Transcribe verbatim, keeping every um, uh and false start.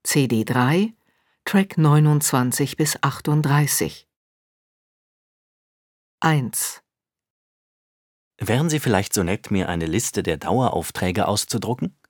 C D drei, Track neunundzwanzig bis achtunddreißig. eins. Wären Sie vielleicht so nett, mir eine Liste der Daueraufträge auszudrucken?